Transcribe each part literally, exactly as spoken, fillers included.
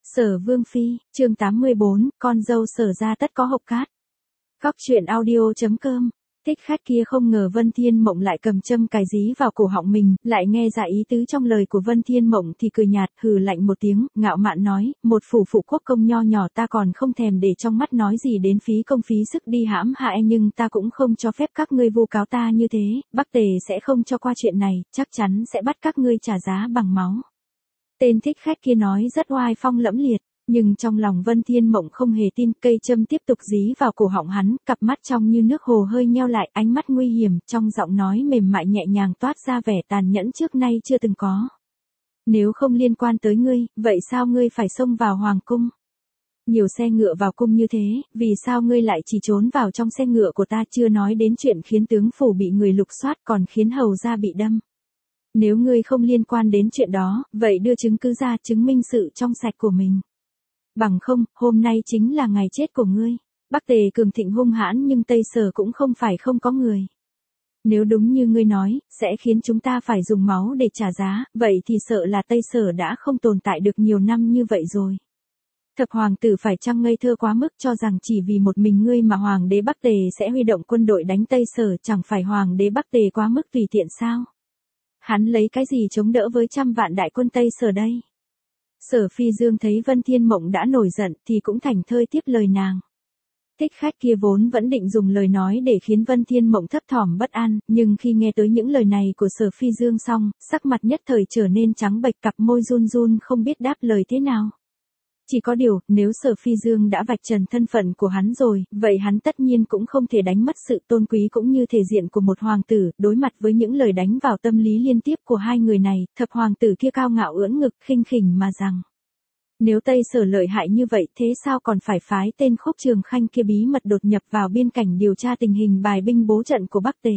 Sở Vương Phi, chương tám mươi bốn, con dâu Sở gia tất có hộc cát. Góc truyện audio.com. Thích khách kia không ngờ Vân Thiên Mộng lại cầm châm cài dí vào cổ họng mình, lại nghe ra ý tứ trong lời của Vân Thiên Mộng thì cười nhạt, hừ lạnh một tiếng, ngạo mạn nói, một phủ phụ quốc công nho nhỏ ta còn không thèm để trong mắt nói gì đến phí công phí sức đi hãm hại, nhưng ta cũng không cho phép các ngươi vu cáo ta như thế, Bắc Tề sẽ không cho qua chuyện này, chắc chắn sẽ bắt các ngươi trả giá bằng máu. Tên thích khách kia nói rất oai phong lẫm liệt. Nhưng trong lòng Vân Thiên Mộng không hề tin, cây châm tiếp tục dí vào cổ họng hắn, cặp mắt trong như nước hồ hơi nheo lại, ánh mắt nguy hiểm, trong giọng nói mềm mại nhẹ nhàng toát ra vẻ tàn nhẫn trước nay chưa từng có. Nếu không liên quan tới ngươi, vậy sao ngươi phải xông vào hoàng cung? Nhiều xe ngựa vào cung như thế, vì sao ngươi lại chỉ trốn vào trong xe ngựa của ta, chưa nói đến chuyện khiến tướng phủ bị người lục soát còn khiến hầu gia bị đâm. Nếu ngươi không liên quan đến chuyện đó, vậy đưa chứng cứ ra chứng minh sự trong sạch của mình. Bằng không, hôm nay chính là ngày chết của ngươi. Bắc Tề cường thịnh hung hãn nhưng Tây Sở cũng không phải không có người. Nếu đúng như ngươi nói, sẽ khiến chúng ta phải dùng máu để trả giá, vậy thì sợ là Tây Sở đã không tồn tại được nhiều năm như vậy rồi. Thập hoàng tử phải chăng ngây thơ quá mức cho rằng chỉ vì một mình ngươi mà hoàng đế Bắc Tề sẽ huy động quân đội đánh Tây Sở, chẳng phải hoàng đế Bắc Tề quá mức tùy tiện sao? Hắn lấy cái gì chống đỡ với trăm vạn đại quân Tây Sở đây? Sở Phi Dương thấy Vân Thiên Mộng đã nổi giận thì cũng thành thơi tiếp lời nàng. Thích khách kia vốn vẫn định dùng lời nói để khiến Vân Thiên Mộng thấp thỏm bất an, nhưng khi nghe tới những lời này của Sở Phi Dương xong, sắc mặt nhất thời trở nên trắng bệch, cặp môi run run không biết đáp lời thế nào. Chỉ có điều, nếu Sở Phi Dương đã vạch trần thân phận của hắn rồi, vậy hắn tất nhiên cũng không thể đánh mất sự tôn quý cũng như thể diện của một hoàng tử. Đối mặt với những lời đánh vào tâm lý liên tiếp của hai người này, thập hoàng tử kia cao ngạo ưỡn ngực khinh khỉnh mà rằng. Nếu Tây Sở lợi hại như vậy, thế sao còn phải phái tên Khúc Trường Khanh kia bí mật đột nhập vào biên cảnh điều tra tình hình bài binh bố trận của Bắc Tề?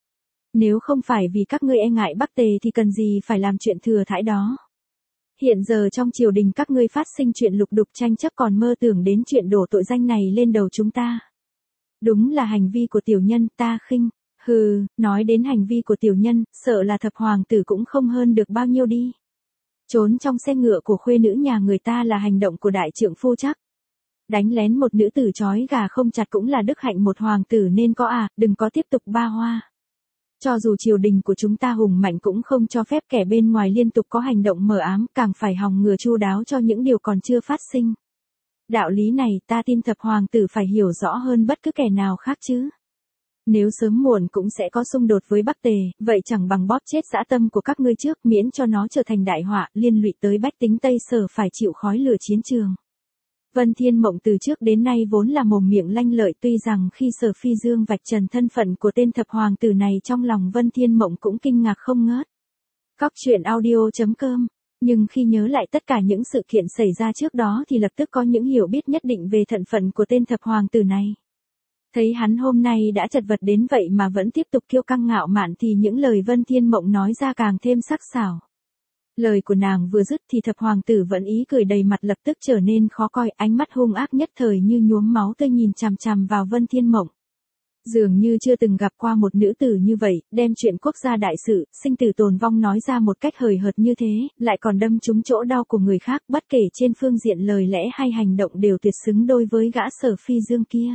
Nếu không phải vì các ngươi e ngại Bắc Tề thì cần gì phải làm chuyện thừa thãi đó? Hiện giờ trong triều đình các ngươi phát sinh chuyện lục đục tranh chấp còn mơ tưởng đến chuyện đổ tội danh này lên đầu chúng ta. Đúng là hành vi của tiểu nhân, ta khinh. Hừ, nói đến hành vi của tiểu nhân, sợ là thập hoàng tử cũng không hơn được bao nhiêu đi. Trốn trong xe ngựa của khuê nữ nhà người ta là hành động của đại trượng phu chắc. Đánh lén một nữ tử trói gà không chặt cũng là đức hạnh một hoàng tử nên có à, đừng có tiếp tục ba hoa. Cho dù triều đình của chúng ta hùng mạnh cũng không cho phép kẻ bên ngoài liên tục có hành động mờ ám, càng phải hòng ngừa chu đáo cho những điều còn chưa phát sinh. Đạo lý này ta tin thập hoàng tử phải hiểu rõ hơn bất cứ kẻ nào khác chứ. Nếu sớm muộn cũng sẽ có xung đột với Bắc Tề, vậy chẳng bằng bóp chết dã tâm của các ngươi trước, miễn cho nó trở thành đại họa, liên lụy tới bách tính Tây Sở phải chịu khói lửa chiến trường. Vân Thiên Mộng từ trước đến nay vốn là mồm miệng lanh lợi, tuy rằng khi Sở Phi Dương vạch trần thân phận của tên thập hoàng tử này trong lòng Vân Thiên Mộng cũng kinh ngạc không ngớt. Góc truyện audio.com. Nhưng khi nhớ lại tất cả những sự kiện xảy ra trước đó thì lập tức có những hiểu biết nhất định về thân phận của tên thập hoàng tử này. Thấy hắn hôm nay đã chật vật đến vậy mà vẫn tiếp tục kiêu căng ngạo mạn thì những lời Vân Thiên Mộng nói ra càng thêm sắc sảo. Lời của nàng vừa dứt thì thập hoàng tử vẫn ý cười đầy mặt lập tức trở nên khó coi, ánh mắt hung ác nhất thời như nhuốm máu tươi nhìn chằm chằm vào Vân Thiên Mộng. Dường như chưa từng gặp qua một nữ tử như vậy, đem chuyện quốc gia đại sự, sinh tử tồn vong nói ra một cách hời hợt như thế, lại còn đâm trúng chỗ đau của người khác, bất kể trên phương diện lời lẽ hay hành động đều tuyệt xứng đôi với gã Sở Phi Dương kia.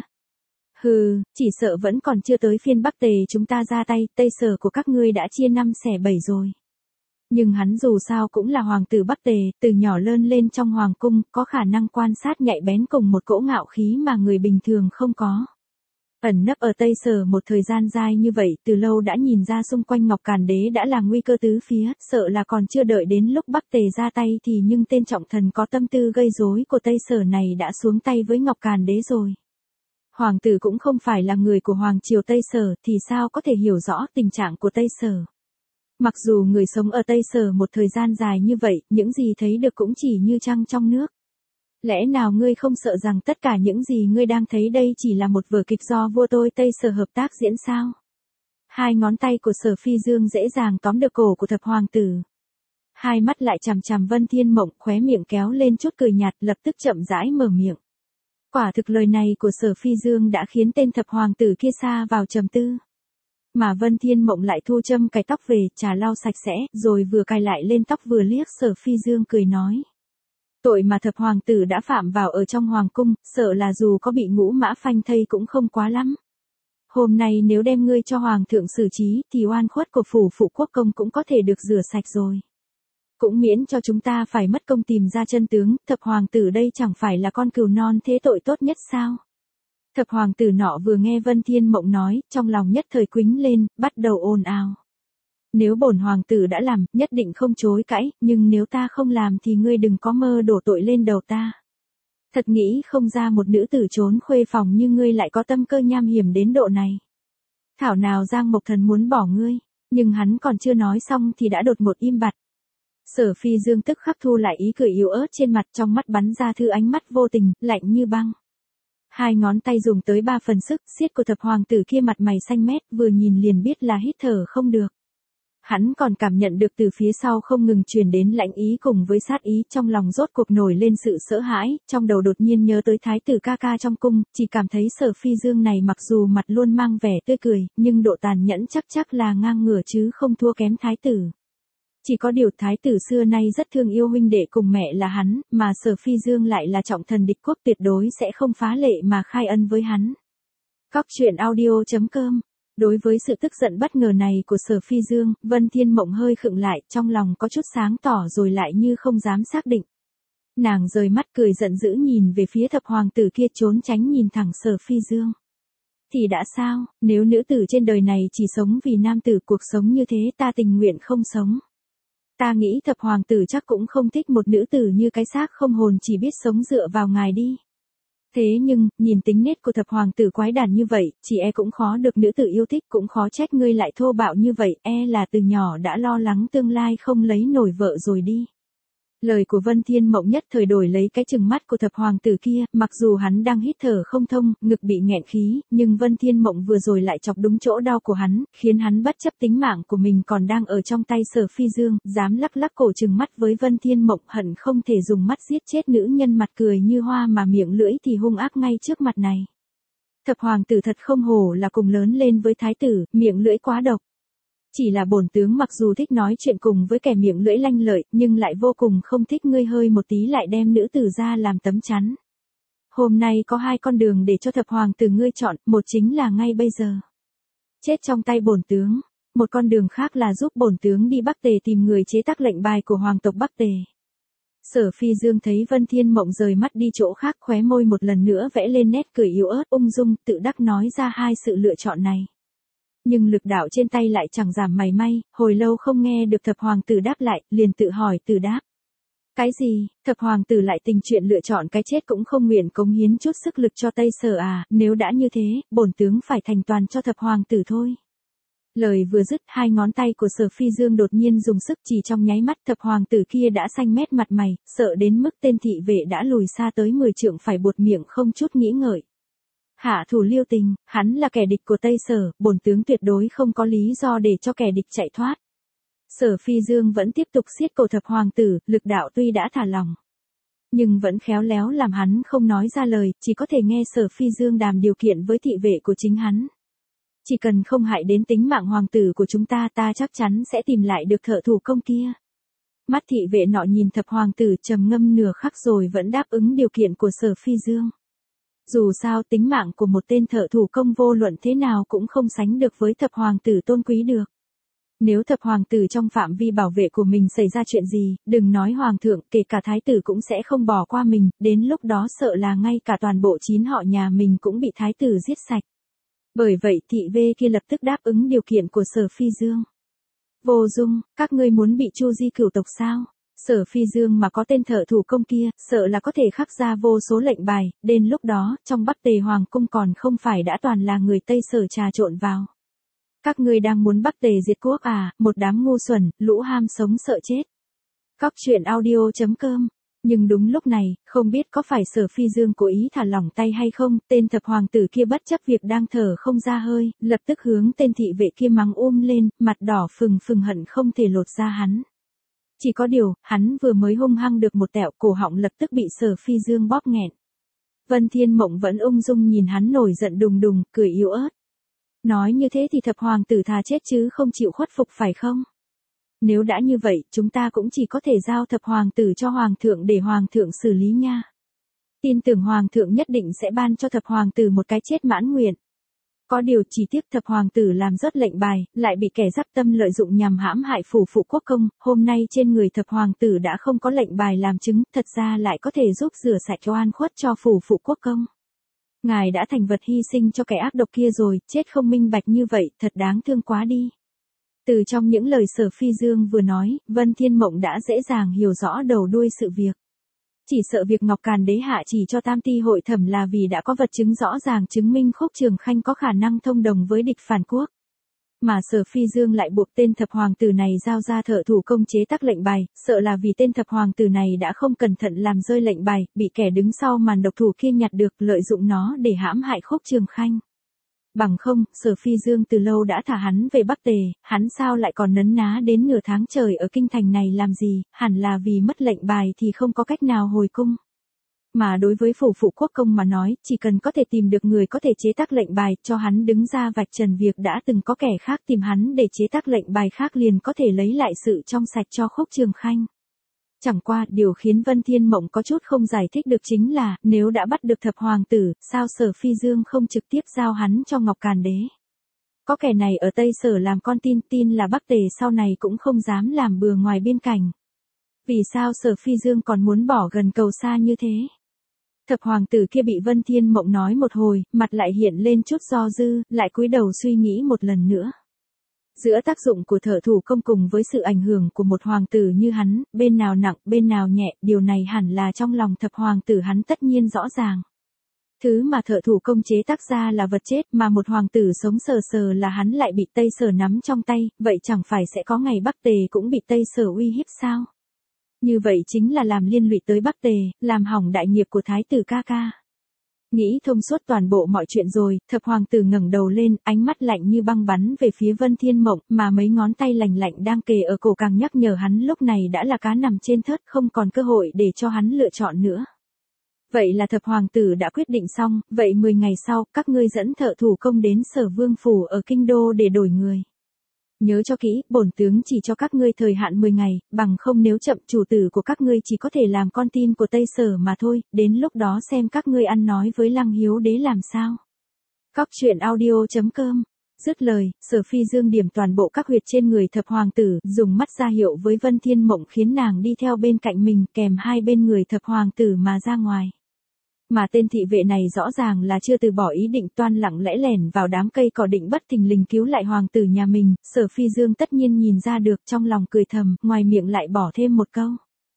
Hừ, chỉ sợ vẫn còn chưa tới phiên Bắc Tề chúng ta ra tay, Tây Sở của các ngươi đã chia năm xẻ bảy rồi. Nhưng hắn dù sao cũng là hoàng tử Bắc Tề, từ nhỏ lớn lên trong hoàng cung, có khả năng quan sát nhạy bén cùng một cỗ ngạo khí mà người bình thường không có. Ẩn nấp ở Tây Sở một thời gian dài như vậy, từ lâu đã nhìn ra xung quanh Ngọc Càn Đế đã là nguy cơ tứ phía, sợ là còn chưa đợi đến lúc Bắc Tề ra tay thì nhưng tên trọng thần có tâm tư gây rối của Tây Sở này đã xuống tay với Ngọc Càn Đế rồi. Hoàng tử cũng không phải là người của hoàng triều Tây Sở thì sao có thể hiểu rõ tình trạng của Tây Sở. Mặc dù người sống ở Tây Sở một thời gian dài như vậy, những gì thấy được cũng chỉ như trăng trong nước. Lẽ nào ngươi không sợ rằng tất cả những gì ngươi đang thấy đây chỉ là một vở kịch do vua tôi Tây Sở hợp tác diễn sao? Hai ngón tay của Sở Phi Dương dễ dàng tóm được cổ của thập hoàng tử. Hai mắt lại chằm chằm Vân Thiên Mộng, khóe miệng kéo lên chút cười nhạt, lập tức chậm rãi mở miệng. Quả thực lời này của Sở Phi Dương đã khiến tên thập hoàng tử kia sa vào trầm tư. Mà Vân Thiên Mộng lại thu châm cài tóc về, trà lau sạch sẽ, rồi vừa cài lại lên tóc vừa liếc Sở Phi Dương cười nói. Tội mà thập hoàng tử đã phạm vào ở trong hoàng cung, sợ là dù có bị ngũ mã phanh thây cũng không quá lắm. Hôm nay nếu đem ngươi cho hoàng thượng xử trí thì oan khuất của phủ phụ quốc công cũng có thể được rửa sạch rồi. Cũng miễn cho chúng ta phải mất công tìm ra chân tướng, thập hoàng tử đây chẳng phải là con cừu non thế tội tốt nhất sao? Thập hoàng tử nọ vừa nghe Vân Thiên Mộng nói, trong lòng nhất thời quýnh lên, bắt đầu ồn ào. Nếu bổn hoàng tử đã làm, nhất định không chối cãi, nhưng nếu ta không làm thì ngươi đừng có mơ đổ tội lên đầu ta. Thật nghĩ không ra một nữ tử trốn khuê phòng như ngươi lại có tâm cơ nham hiểm đến độ này. Thảo nào Giang Mộc Thần muốn bỏ ngươi, nhưng hắn còn chưa nói xong thì đã đột một im bặt. Sở Phi Dương tức khắc thu lại ý cười yếu ớt trên mặt, trong mắt bắn ra thứ ánh mắt vô tình, lạnh như băng. Hai ngón tay dùng tới ba phần sức, siết của thập hoàng tử kia mặt mày xanh mét, vừa nhìn liền biết là hít thở không được. Hắn còn cảm nhận được từ phía sau không ngừng truyền đến lãnh ý cùng với sát ý, trong lòng rốt cuộc nổi lên sự sợ hãi, trong đầu đột nhiên nhớ tới thái tử ca ca trong cung, chỉ cảm thấy Sở Phi Dương này mặc dù mặt luôn mang vẻ tươi cười, nhưng độ tàn nhẫn chắc chắc là ngang ngửa chứ không thua kém thái tử. Chỉ có điều thái tử xưa nay rất thương yêu huynh đệ cùng mẹ là hắn, mà Sở Phi Dương lại là trọng thần địch quốc, tuyệt đối sẽ không phá lệ mà khai ân với hắn. Cóc truyện audio chấm com. Đối với sự tức giận bất ngờ này của Sở Phi Dương, Vân Thiên Mộng hơi khựng lại, trong lòng có chút sáng tỏ rồi lại như không dám xác định. Nàng rời mắt cười giận dữ nhìn về phía thập hoàng tử kia, trốn tránh nhìn thẳng Sở Phi Dương. Thì đã sao, nếu nữ tử trên đời này chỉ sống vì nam tử, cuộc sống như thế ta tình nguyện không sống. Ta nghĩ thập hoàng tử chắc cũng không thích một nữ tử như cái xác không hồn chỉ biết sống dựa vào ngài đi. Thế nhưng, nhìn tính nết của thập hoàng tử quái đản như vậy, chỉ e cũng khó được nữ tử yêu thích, cũng khó trách ngươi lại thô bạo như vậy, e là từ nhỏ đã lo lắng tương lai không lấy nổi vợ rồi đi. Lời của Vân Thiên Mộng nhất thời đổi lấy cái chừng mắt của thập hoàng tử kia, mặc dù hắn đang hít thở không thông, ngực bị nghẹn khí, nhưng Vân Thiên Mộng vừa rồi lại chọc đúng chỗ đau của hắn, khiến hắn bất chấp tính mạng của mình còn đang ở trong tay Sở Phi Dương, dám lắc lắc cổ chừng mắt với Vân Thiên Mộng, hận không thể dùng mắt giết chết nữ nhân mặt cười như hoa mà miệng lưỡi thì hung ác ngay trước mặt này. Thập hoàng tử thật không hổ là cùng lớn lên với thái tử, miệng lưỡi quá độc. Chỉ là bổn tướng mặc dù thích nói chuyện cùng với kẻ miệng lưỡi lanh lợi, nhưng lại vô cùng không thích ngươi hơi một tí lại đem nữ tử ra làm tấm chắn. Hôm nay có hai con đường để cho thập hoàng tử ngươi chọn, một chính là ngay bây giờ chết trong tay bổn tướng, một con đường khác là giúp bổn tướng đi Bắc Tề tìm người chế tác lệnh bài của hoàng tộc Bắc Tề. Sở Phi Dương thấy Vân Thiên Mộng rời mắt đi chỗ khác, khóe môi một lần nữa vẽ lên nét cười yếu ớt ung dung, tự đắc nói ra hai sự lựa chọn này. Nhưng lực đạo trên tay lại chẳng giảm mảy may, hồi lâu không nghe được thập hoàng tử đáp lại, liền tự hỏi tự đáp. Cái gì, thập hoàng tử lại tình chuyện lựa chọn cái chết cũng không nguyện cống hiến chút sức lực cho Tây Sở à, nếu đã như thế, bổn tướng phải thành toàn cho thập hoàng tử thôi. Lời vừa dứt, hai ngón tay của Sở Phi Dương đột nhiên dùng sức, chỉ trong nháy mắt thập hoàng tử kia đã xanh mét mặt mày, sợ đến mức tên thị vệ đã lùi xa tới mười trượng phải buột miệng không chút nghĩ ngợi. Hạ thủ lưu tình, hắn là kẻ địch của Tây Sở, bổn tướng tuyệt đối không có lý do để cho kẻ địch chạy thoát. Sở Phi Dương vẫn tiếp tục siết cổ thập hoàng tử, lực đạo tuy đã thả lỏng, nhưng vẫn khéo léo làm hắn không nói ra lời, chỉ có thể nghe Sở Phi Dương đàm điều kiện với thị vệ của chính hắn. Chỉ cần không hại đến tính mạng hoàng tử của chúng ta, ta chắc chắn sẽ tìm lại được thợ thủ công kia. Mắt thị vệ nọ nhìn thập hoàng tử trầm ngâm nửa khắc rồi vẫn đáp ứng điều kiện của Sở Phi Dương. Dù sao tính mạng của một tên thợ thủ công vô luận thế nào cũng không sánh được với thập hoàng tử tôn quý được. Nếu thập hoàng tử trong phạm vi bảo vệ của mình xảy ra chuyện gì, đừng nói hoàng thượng, kể cả thái tử cũng sẽ không bỏ qua mình, đến lúc đó sợ là ngay cả toàn bộ chín họ nhà mình cũng bị thái tử giết sạch. Bởi vậy thị vệ kia lập tức đáp ứng điều kiện của Sở Phi Dương. Vô Dung, các ngươi muốn bị chu di cửu tộc sao? Sở Phi Dương mà có tên thợ thủ công kia, sợ là có thể khắc ra vô số lệnh bài, đến lúc đó, trong Bắc Tề Hoàng cung còn không phải đã toàn là người Tây Sở trà trộn vào. Các ngươi đang muốn Bắc Tề diệt quốc à, một đám ngu xuẩn, lũ ham sống sợ chết. Cóc truyện audio chấm com. Nhưng đúng lúc này, không biết có phải Sở Phi Dương cố ý thả lỏng tay hay không, tên thập hoàng tử kia bất chấp việc đang thở không ra hơi, lập tức hướng tên thị vệ kia mắng um lên, mặt đỏ phừng phừng hận không thể lột ra hắn. Chỉ có điều, hắn vừa mới hung hăng được một tẹo, cổ họng lập tức bị Sở Phi Dương bóp nghẹn. Vân Thiên Mộng vẫn ung dung nhìn hắn nổi giận đùng đùng, cười yếu ớt. Nói như thế thì thập hoàng tử thà chết chứ không chịu khuất phục phải không? Nếu đã như vậy, chúng ta cũng chỉ có thể giao thập hoàng tử cho hoàng thượng để hoàng thượng xử lý nha. Tin tưởng hoàng thượng nhất định sẽ ban cho thập hoàng tử một cái chết mãn nguyện. Có điều chỉ tiếc thập hoàng tử làm rớt lệnh bài, lại bị kẻ dắp tâm lợi dụng nhằm hãm hại phủ phụ quốc công, hôm nay trên người thập hoàng tử đã không có lệnh bài làm chứng, thật ra lại có thể giúp rửa sạch oan khuất cho phủ phụ quốc công. Ngài đã thành vật hy sinh cho kẻ ác độc kia rồi, chết không minh bạch như vậy, thật đáng thương quá đi. Từ trong những lời Sở Phi Dương vừa nói, Vân Thiên Mộng đã dễ dàng hiểu rõ đầu đuôi sự việc. Chỉ sợ việc Ngọc Càn Đế hạ chỉ cho Tam Ti hội thẩm là vì đã có vật chứng rõ ràng chứng minh Khúc Trường Khanh có khả năng thông đồng với địch phản quốc. Mà Sở Phi Dương lại buộc tên thập hoàng tử này giao ra thợ thủ công chế tác lệnh bài, sợ là vì tên thập hoàng tử này đã không cẩn thận làm rơi lệnh bài, bị kẻ đứng sau màn độc thủ kia nhặt được, lợi dụng nó để hãm hại Khúc Trường Khanh. Bằng không, Sở Phi Dương từ lâu đã thả hắn về Bắc Tề, hắn sao lại còn nấn ná đến nửa tháng trời ở kinh thành này làm gì, hẳn là vì mất lệnh bài thì không có cách nào hồi cung. Mà đối với phủ phụ quốc công mà nói, chỉ cần có thể tìm được người có thể chế tác lệnh bài, cho hắn đứng ra vạch trần việc đã từng có kẻ khác tìm hắn để chế tác lệnh bài khác liền có thể lấy lại sự trong sạch cho Khúc Trường Khanh. Chẳng qua, điều khiến Vân Thiên Mộng có chút không giải thích được chính là, nếu đã bắt được thập hoàng tử, sao Sở Phi Dương không trực tiếp giao hắn cho Ngọc Càn Đế? Có kẻ này ở Tây Sở làm con tin, tin là Bắc Tề sau này cũng không dám làm bừa ngoài biên cảnh. Vì sao Sở Phi Dương còn muốn bỏ gần cầu xa như thế? Thập hoàng tử kia bị Vân Thiên Mộng nói một hồi, mặt lại hiện lên chút do dư, lại cúi đầu suy nghĩ một lần nữa. Giữa tác dụng của thợ thủ công cùng với sự ảnh hưởng của một hoàng tử như hắn, bên nào nặng, bên nào nhẹ, điều này hẳn là trong lòng thập hoàng tử hắn tất nhiên rõ ràng. Thứ mà thợ thủ công chế tác ra là vật chết mà một hoàng tử sống sờ sờ là hắn lại bị Tây Sở nắm trong tay, vậy chẳng phải sẽ có ngày Bắc Tề cũng bị Tây Sở uy hiếp sao? Như vậy chính là làm liên lụy tới Bắc Tề, làm hỏng đại nghiệp của thái tử ca ca. Nghĩ thông suốt toàn bộ mọi chuyện rồi, thập hoàng tử ngẩng đầu lên, ánh mắt lạnh như băng bắn về phía Vân Thiên Mộng, mà mấy ngón tay lạnh lạnh đang kề ở cổ càng nhắc nhở hắn lúc này đã là cá nằm trên thớt, không còn cơ hội để cho hắn lựa chọn nữa. Vậy là thập hoàng tử đã quyết định xong, vậy mười ngày sau, các ngươi dẫn thợ thủ công đến Sở Vương phủ ở kinh đô để đổi người. Nhớ cho kỹ, bổn tướng chỉ cho các ngươi thời hạn mười ngày, bằng không nếu chậm chủ tử của các ngươi chỉ có thể làm con tin của Tây Sở mà thôi, đến lúc đó xem các ngươi ăn nói với Lăng Hiếu đế làm sao. Cóc truyện audio chấm com. Dứt lời, Sở Phi Dương điểm toàn bộ các huyệt trên người thập hoàng tử, dùng mắt ra hiệu với Vân Thiên Mộng khiến nàng đi theo bên cạnh mình kèm hai bên người thập hoàng tử mà ra ngoài. Mà tên thị vệ này rõ ràng là chưa từ bỏ ý định, toan lặng lẽ lẻn vào đám cây cỏ định bất thình lình cứu lại hoàng tử nhà mình, Sở Phi Dương tất nhiên nhìn ra được, trong lòng cười thầm, ngoài miệng lại bỏ thêm một câu.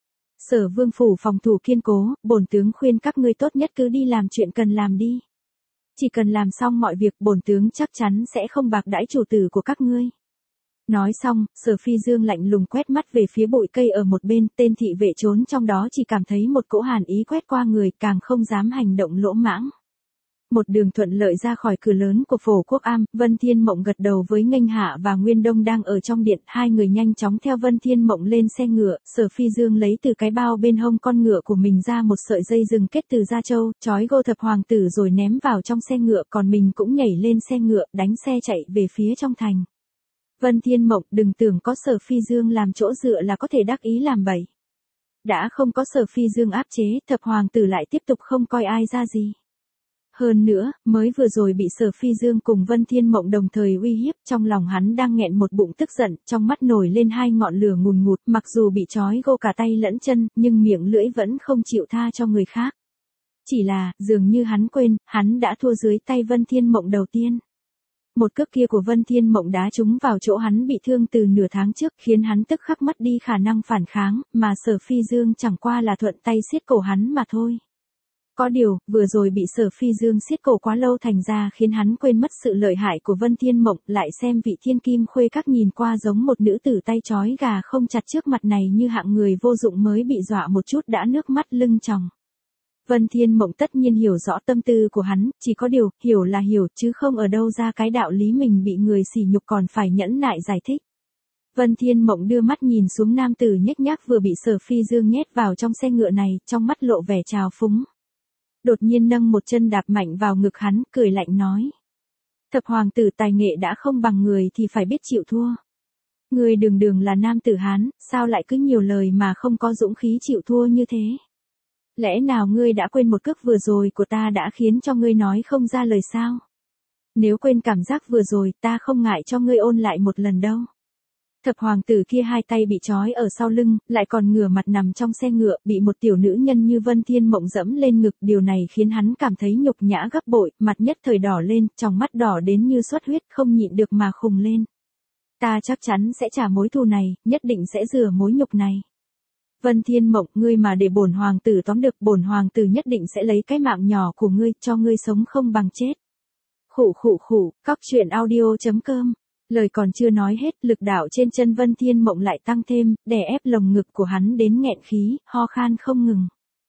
Sở Vương phủ phòng thủ kiên cố, bổn tướng khuyên các ngươi tốt nhất cứ đi làm chuyện cần làm đi. Chỉ cần làm xong mọi việc, bổn tướng chắc chắn sẽ không bạc đãi chủ tử của các ngươi. Nói xong, Sở Phi Dương lạnh lùng quét mắt về phía bụi cây ở một bên, tên thị vệ trốn trong đó chỉ cảm thấy một cỗ hàn ý quét qua người, càng không dám hành động lỗ mãng. Một đường thuận lợi ra khỏi cửa lớn của Phổ Quốc Am, Vân Thiên Mộng gật đầu với Nghênh Hạ và Nguyên Đông đang ở trong điện, hai người nhanh chóng theo Vân Thiên Mộng lên xe ngựa, Sở Phi Dương lấy từ cái bao bên hông con ngựa của mình ra một sợi dây rừng kết từ da trâu, trói gô thập hoàng tử rồi ném vào trong xe ngựa, còn mình cũng nhảy lên xe ngựa, đánh xe chạy về phía trong thành. Vân Thiên Mộng, đừng tưởng có Sở Phi Dương làm chỗ dựa là có thể đắc ý làm bậy. Đã không có Sở Phi Dương áp chế, thập hoàng tử lại tiếp tục không coi ai ra gì. Hơn nữa, mới vừa rồi bị Sở Phi Dương cùng Vân Thiên Mộng đồng thời uy hiếp, trong lòng hắn đang nghẹn một bụng tức giận, trong mắt nổi lên hai ngọn lửa ngùn ngụt, mặc dù bị trói gô cả tay lẫn chân, nhưng miệng lưỡi vẫn không chịu tha cho người khác. Chỉ là, dường như hắn quên, hắn đã thua dưới tay Vân Thiên Mộng đầu tiên. Một cước kia của Vân Thiên Mộng đá trúng vào chỗ hắn bị thương từ nửa tháng trước, khiến hắn tức khắc mất đi khả năng phản kháng, mà Sở Phi Dương chẳng qua là thuận tay siết cổ hắn mà thôi. Có điều, vừa rồi bị Sở Phi Dương siết cổ quá lâu thành ra khiến hắn quên mất sự lợi hại của Vân Thiên Mộng, lại xem vị thiên kim khuê các nhìn qua giống một nữ tử tay trói gà không chặt trước mặt này như hạng người vô dụng mới bị dọa một chút đã nước mắt lưng tròng. Vân Thiên Mộng tất nhiên hiểu rõ tâm tư của hắn, chỉ có điều, hiểu là hiểu, chứ không ở đâu ra cái đạo lý mình bị người sỉ nhục còn phải nhẫn nại giải thích. Vân Thiên Mộng đưa mắt nhìn xuống nam tử nhếch nhác vừa bị Sở Phi Dương nhét vào trong xe ngựa này, trong mắt lộ vẻ trào phúng. Đột nhiên nâng một chân đạp mạnh vào ngực hắn, cười lạnh nói. Thập hoàng tử tài nghệ đã không bằng người thì phải biết chịu thua. Ngươi đường đường là nam tử Hán, sao lại cứ nhiều lời mà không có dũng khí chịu thua như thế? Lẽ nào ngươi đã quên một cước vừa rồi của ta đã khiến cho ngươi nói không ra lời sao? Nếu quên cảm giác vừa rồi, ta không ngại cho ngươi ôn lại một lần đâu. Thập hoàng tử kia hai tay bị trói ở sau lưng, lại còn ngửa mặt nằm trong xe ngựa, bị một tiểu nữ nhân như Vân Thiên Mộng dẫm lên ngực, điều này khiến hắn cảm thấy nhục nhã gấp bội, mặt nhất thời đỏ lên, tròng mắt đỏ đến như xuất huyết, không nhịn được mà khùng lên. Ta chắc chắn sẽ trả mối thù này, nhất định sẽ rửa mối nhục này. Vân Thiên Mộng, ngươi mà để bổn hoàng tử tóm được, bổn hoàng tử nhất định sẽ lấy cái mạng nhỏ của ngươi, cho ngươi sống không bằng chết. Khụ khụ khụ, cóc truyện audio chấm com. Lời còn chưa nói hết, lực đạo trên chân Vân Thiên Mộng lại tăng thêm, đè ép lồng ngực của hắn đến nghẹn khí, ho khan không ngừng.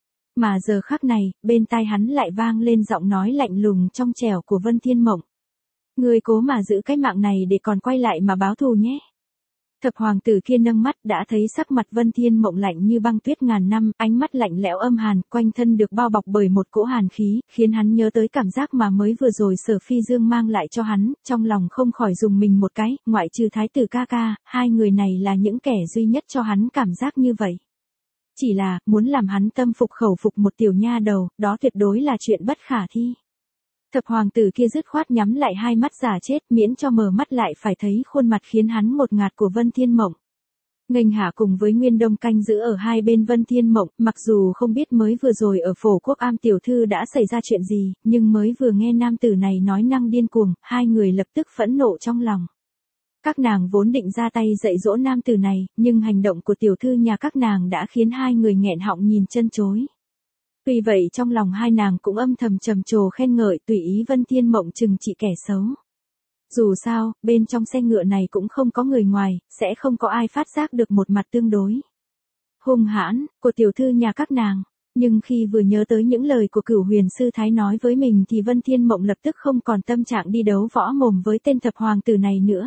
Mà giờ khắc này, bên tai hắn lại vang lên giọng nói lạnh lùng trong trẻo của Vân Thiên Mộng. Ngươi cố mà giữ cái mạng này để còn quay lại mà báo thù nhé. Thập hoàng tử kia nâng mắt đã thấy sắc mặt Vân Thiên Mộng lạnh như băng tuyết ngàn năm, ánh mắt lạnh lẽo âm hàn, quanh thân được bao bọc bởi một cỗ hàn khí, khiến hắn nhớ tới cảm giác mà mới vừa rồi Sở Phi Dương mang lại cho hắn, trong lòng không khỏi dùng mình một cái, ngoại trừ thái tử ca ca, hai người này là những kẻ duy nhất cho hắn cảm giác như vậy. Chỉ là, muốn làm hắn tâm phục khẩu phục một tiểu nha đầu, đó tuyệt đối là chuyện bất khả thi. Thập hoàng tử kia dứt khoát nhắm lại hai mắt giả chết, miễn cho mở mắt lại phải thấy khuôn mặt khiến hắn ngột ngạt của Vân Thiên Mộng. Nghênh Hạ cùng với Nguyên Đông canh giữ ở hai bên Vân Thiên Mộng, mặc dù không biết mới vừa rồi ở Phổ Quốc Am tiểu thư đã xảy ra chuyện gì, nhưng mới vừa nghe nam tử này nói năng điên cuồng, hai người lập tức phẫn nộ trong lòng. Các nàng vốn định ra tay dạy dỗ nam tử này, nhưng hành động của tiểu thư nhà các nàng đã khiến hai người nghẹn họng nhìn chân chối. Tuy vậy trong lòng hai nàng cũng âm thầm trầm trồ khen ngợi, tùy ý Vân Thiên Mộng trừng trị kẻ xấu. Dù sao, bên trong xe ngựa này cũng không có người ngoài, sẽ không có ai phát giác được một mặt tương đối hung hãn của tiểu thư nhà các nàng. Nhưng khi vừa nhớ tới những lời của Cửu Huyền Sư Thái nói với mình thì Vân Thiên Mộng lập tức không còn tâm trạng đi đấu võ mồm với tên thập hoàng tử này nữa.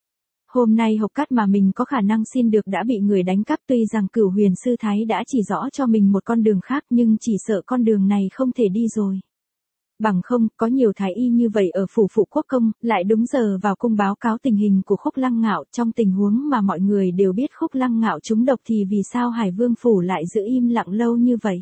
Hôm nay hộp cát mà mình có khả năng xin được đã bị người đánh cắp, tuy rằng Cửu Huyền Sư Thái đã chỉ rõ cho mình một con đường khác nhưng chỉ sợ con đường này không thể đi rồi. Bằng không, có nhiều thái y như vậy ở phủ Phụ Quốc Công, lại đúng giờ vào cung báo cáo tình hình của Khúc Lăng Ngạo, trong tình huống mà mọi người đều biết Khúc Lăng Ngạo trúng độc thì vì sao Hải Vương phủ lại giữ im lặng lâu như vậy?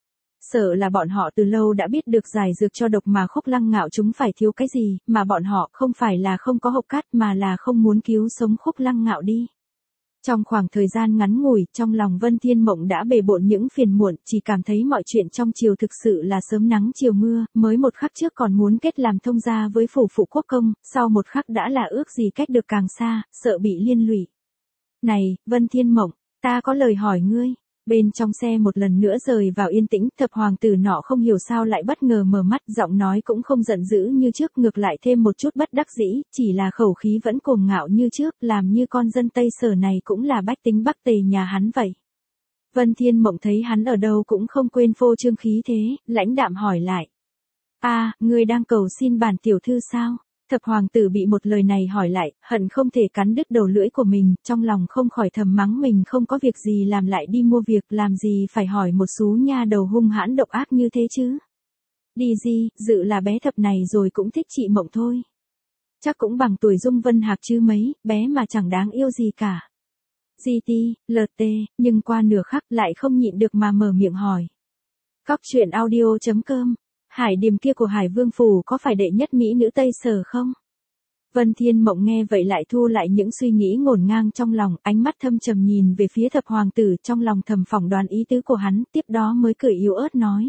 Sợ là bọn họ từ lâu đã biết được giải dược cho độc mà Khúc Lăng Ngạo chúng phải thiếu cái gì, mà bọn họ không phải là không có hộp cát mà là không muốn cứu sống Khúc Lăng Ngạo đi. Trong khoảng thời gian ngắn ngủi, trong lòng Vân Thiên Mộng đã bề bộn những phiền muộn, chỉ cảm thấy mọi chuyện trong triều thực sự là sớm nắng chiều mưa, mới một khắc trước còn muốn kết làm thông gia với phủ Phụ Quốc Công, sau một khắc đã là ước gì cách được càng xa, sợ bị liên lụy. Này, Vân Thiên Mộng, ta có lời hỏi ngươi. Bên trong xe một lần nữa rời vào yên tĩnh, thập hoàng tử nọ không hiểu sao lại bất ngờ mở mắt, giọng nói cũng không giận dữ như trước, ngược lại thêm một chút bất đắc dĩ, chỉ là khẩu khí vẫn cuồng ngạo như trước, làm như con dân Tây Sở này cũng là bách tính Bắc Tề nhà hắn vậy. Vân Thiên Mộng thấy hắn ở đâu cũng không quên phô trương khí thế, lãnh đạm hỏi lại. A, à, ngươi đang cầu xin bản tiểu thư sao? Thập hoàng tử bị một lời này hỏi lại, hận không thể cắn đứt đầu lưỡi của mình, trong lòng không khỏi thầm mắng mình không có việc gì làm lại đi mua việc, làm gì phải hỏi một số nha đầu hung hãn độc ác như thế chứ. Đi gì, dự là bé thập này rồi cũng thích chị Mộng thôi. Chắc cũng bằng tuổi Dung Vân Hạc chứ mấy, bé mà chẳng đáng yêu gì cả. giê tê, lờ tê, nhưng qua nửa khắc lại không nhịn được mà mở miệng hỏi. Cóc truyện audio chấm com. Hải Điềm kia của Hải Vương phủ có phải đệ nhất mỹ nữ Tây Sở không? Vân Thiên Mộng nghe vậy lại thu lại những suy nghĩ ngổn ngang trong lòng, ánh mắt thâm trầm nhìn về phía thập hoàng tử, trong lòng thầm phỏng đoán ý tứ của hắn, tiếp đó mới cười yếu ớt nói.